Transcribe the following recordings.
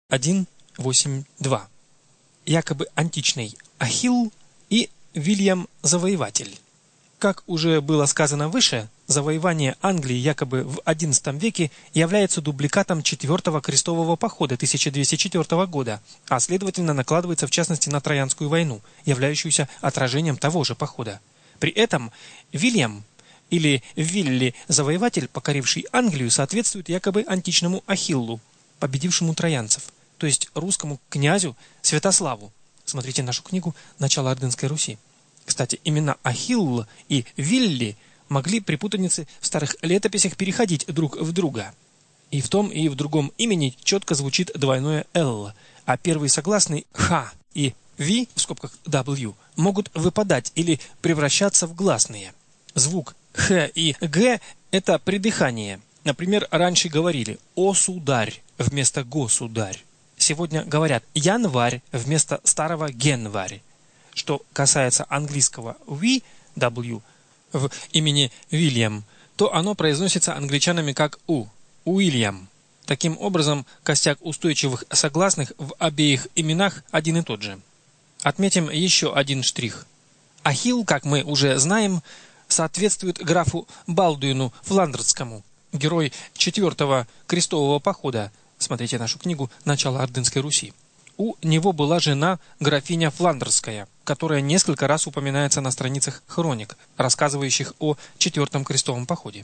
1.8.2. Якобы античный Ахилл и Вильям Завоеватель. Как уже было сказано выше, завоевание Англии якобы в XI веке является дубликатом 4-го крестового похода 1204 года, а следовательно накладывается в частности на Троянскую войну, являющуюся отражением того же похода. При этом Вильям или Вилли Завоеватель, покоривший Англию, соответствует якобы античному Ахиллу, победившему троянцев, то есть русскому князю Святославу. Смотрите нашу книгу «Начало Ордынской Руси». Кстати, имена Ахилл и Вилли могли при путанице в старых летописях переходить друг в друга. И в том, и в другом имени четко звучит двойное «л», а первый согласный «х» и «в» в скобках «w» могут выпадать или превращаться в гласные. Звук «х» и «г» – это придыхание. Например, раньше говорили «о сударь» вместо «государь». Сегодня говорят «январь» вместо старого «генварь». Что касается английского «we», «w» в имени Вильям, то оно произносится англичанами как «у», «Уильям». Таким образом, костяк устойчивых согласных в обеих именах один и тот же. Отметим еще один штрих. Ахилл, как мы уже знаем, соответствует графу Балдуину Фландерскому, герой 4-го крестового похода. Смотрите нашу книгу «Начало Ордынской Руси». У него была жена графиня Фландерская, которая несколько раз упоминается на страницах хроник, рассказывающих о 4-м крестовом походе.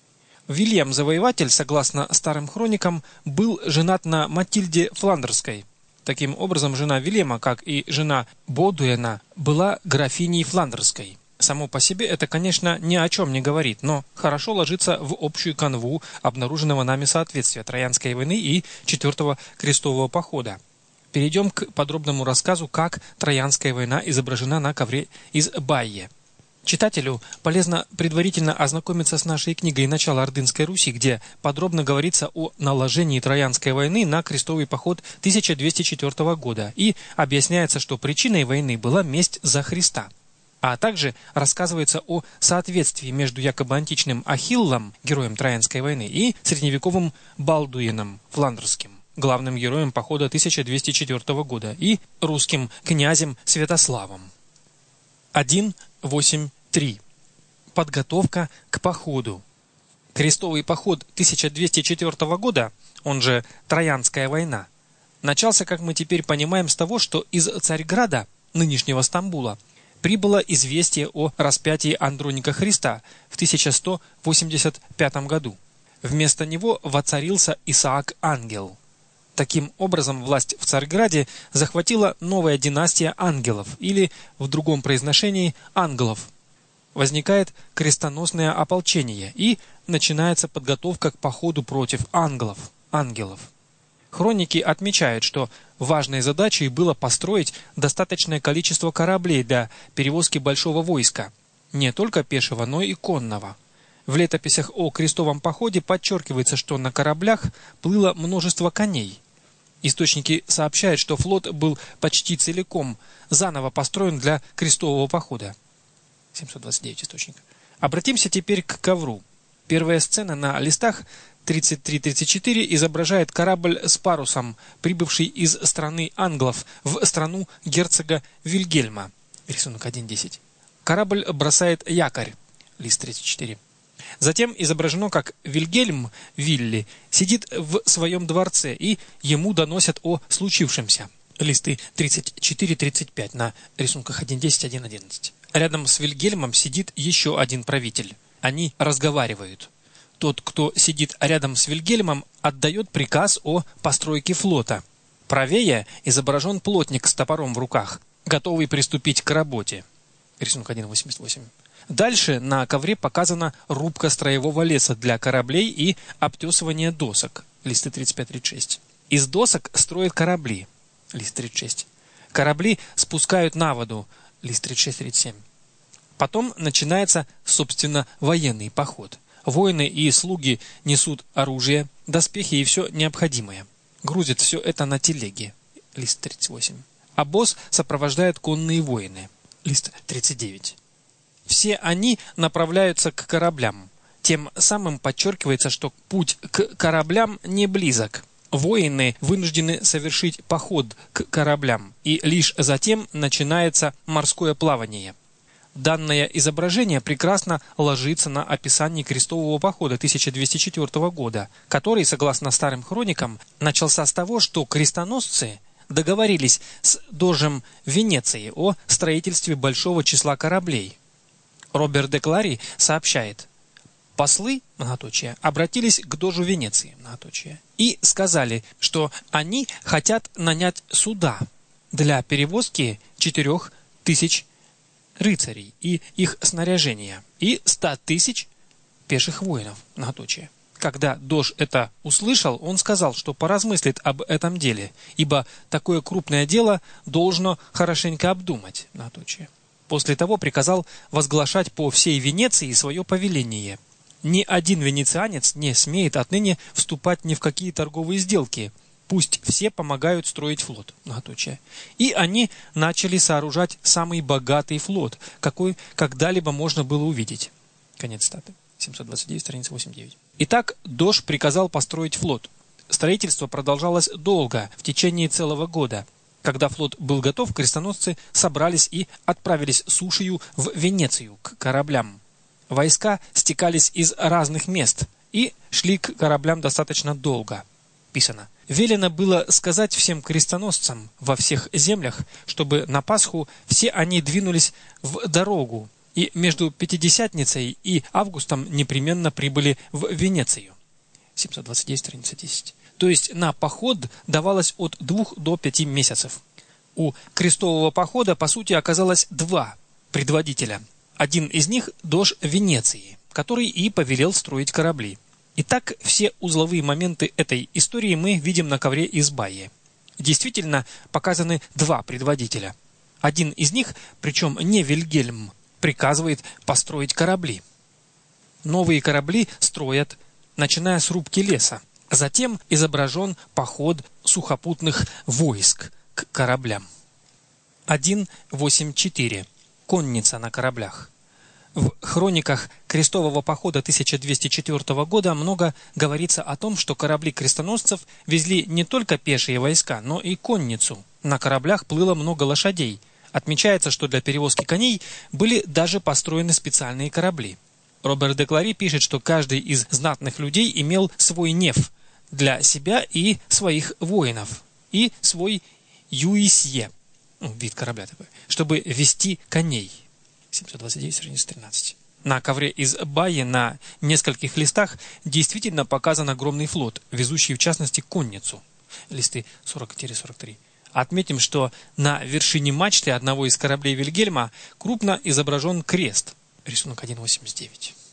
Вильям Завоеватель, согласно старым хроникам, был женат на Матильде Фландерской. Таким образом, жена Вильяма, как и жена Бодуэна, была графиней Фландерской. Само по себе это, конечно, ни о чем не говорит, но хорошо ложится в общую канву обнаруженного нами соответствия Троянской войны и 4-го крестового похода. Перейдем к подробному рассказу, как Троянская война изображена на ковре из Байе. Читателю полезно предварительно ознакомиться с нашей книгой «Начало Ордынской Руси», где подробно говорится о наложении Троянской войны на крестовый поход 1204 года и объясняется, что причиной войны была месть за Христа. А также рассказывается о соответствии между якобы античным Ахиллом, героем Троянской войны, и средневековым Балдуином Фландерским, главным героем похода 1204 года, и русским князем Святославом. 1.8.3. Подготовка к походу. Крестовый поход 1204 года, он же Троянская война, начался, как мы теперь понимаем, с того, что из Царьграда, нынешнего Стамбула, прибыло известие о распятии Андроника Христа в 1185 году. Вместо него воцарился Исаак Ангел. Таким образом, власть в Царьграде захватила новая династия ангелов, или, в другом произношении, англов. Возникает крестоносное ополчение, и начинается подготовка к походу против ангелов. Хроники отмечают, что важной задачей было построить достаточное количество кораблей для перевозки большого войска, не только пешего, но и конного. В летописях о крестовом походе подчеркивается, что на кораблях плыло множество коней. Источники сообщают, что флот был почти целиком заново построен для крестового похода. 729 источник. Обратимся теперь к ковру. Первая сцена на листах 33-34 изображает корабль с парусом, прибывший из страны англов в страну герцога Вильгельма. Рисунок 1.10. Корабль бросает якорь. Лист 34. Затем изображено, как Вильгельм, Вилли, сидит в своем дворце, и ему доносят о случившемся. Листы 34-35 на рисунках 1.10, 1.11. Рядом с Вильгельмом сидит еще один правитель. Они разговаривают. Тот, кто сидит рядом с Вильгельмом, отдает приказ о постройке флота. Правее изображен плотник с топором в руках, готовый приступить к работе. Рисунок 1.88. Дальше на ковре показана рубка строевого леса для кораблей и обтесывание досок. Листы 35-36. Из досок строят корабли. Лист 36. Корабли спускают на воду. Лист 36-37. Потом начинается, собственно, военный поход. Воины и слуги несут оружие, доспехи и все необходимое. Грузят все это на телеги. Лист 38. Обоз сопровождают конные воины. Лист 39. Все они направляются к кораблям. Тем самым подчеркивается, что путь к кораблям не близок. воины вынуждены совершить поход к кораблям, и лишь затем начинается морское плавание. Данное изображение прекрасно ложится на описание крестового похода 1204 года, который, согласно старым хроникам, начался с того, что крестоносцы договорились с дожем Венеции о строительстве большого числа кораблей. Роберт де Клари сообщает: послы, многоточие, обратились к дожу Венеции, многоточие, и сказали, что они хотят нанять суда для перевозки 4000 рыцарей и их снаряжения и 100 тысяч пеших воинов, многоточие. Когда дож это услышал, он сказал, что поразмыслит об этом деле, ибо такое крупное дело должно хорошенько обдумать, многоточие. После того приказал возглашать по всей Венеции свое повеление. Ни один венецианец не смеет отныне вступать ни в какие торговые сделки. Пусть все помогают строить флот, многоточие. И они начали сооружать самый богатый флот, какой когда-либо можно было увидеть. Конец статы. 729, страница 8-9. Итак, дож приказал построить флот. Строительство продолжалось долго, в течение целого года. Когда флот был готов, крестоносцы собрались и отправились сушею в Венецию к кораблям. Войска стекались из разных мест и шли к кораблям достаточно долго. Писано: велено было сказать всем крестоносцам во всех землях, чтобы на Пасху все они двинулись в дорогу, и между Пятидесятницей и августом непременно прибыли в Венецию. 729, страница 10. То есть на поход давалось от 2 до 5 месяцев. У крестового похода, по сути, оказалось два предводителя. Один из них – дож Венеции, который и повелел строить корабли. Итак, все узловые моменты этой истории мы видим на ковре из Баи. Действительно, показаны два предводителя. Один из них, причем не Вильгельм, приказывает построить корабли. Новые корабли строят, начиная с рубки леса. Затем изображен поход сухопутных войск к кораблям. 1.8.4. Конница на кораблях. В хрониках крестового похода 1204 года много говорится о том, что корабли крестоносцев везли не только пешие войска, но и конницу. На кораблях плыло много лошадей. Отмечается, что для перевозки коней были даже построены специальные корабли. Роберт де Клари пишет, что каждый из знатных людей имел свой неф для себя и своих воинов, и свой юисье, вид корабля такой, чтобы вести коней. 729, страница 13. На ковре из Баи на нескольких листах действительно показан огромный флот, везущий в частности конницу. Листы 40-43. Отметим, что на вершине мачты одного из кораблей Вильгельма крупно изображен крест. Рисунок 1.89.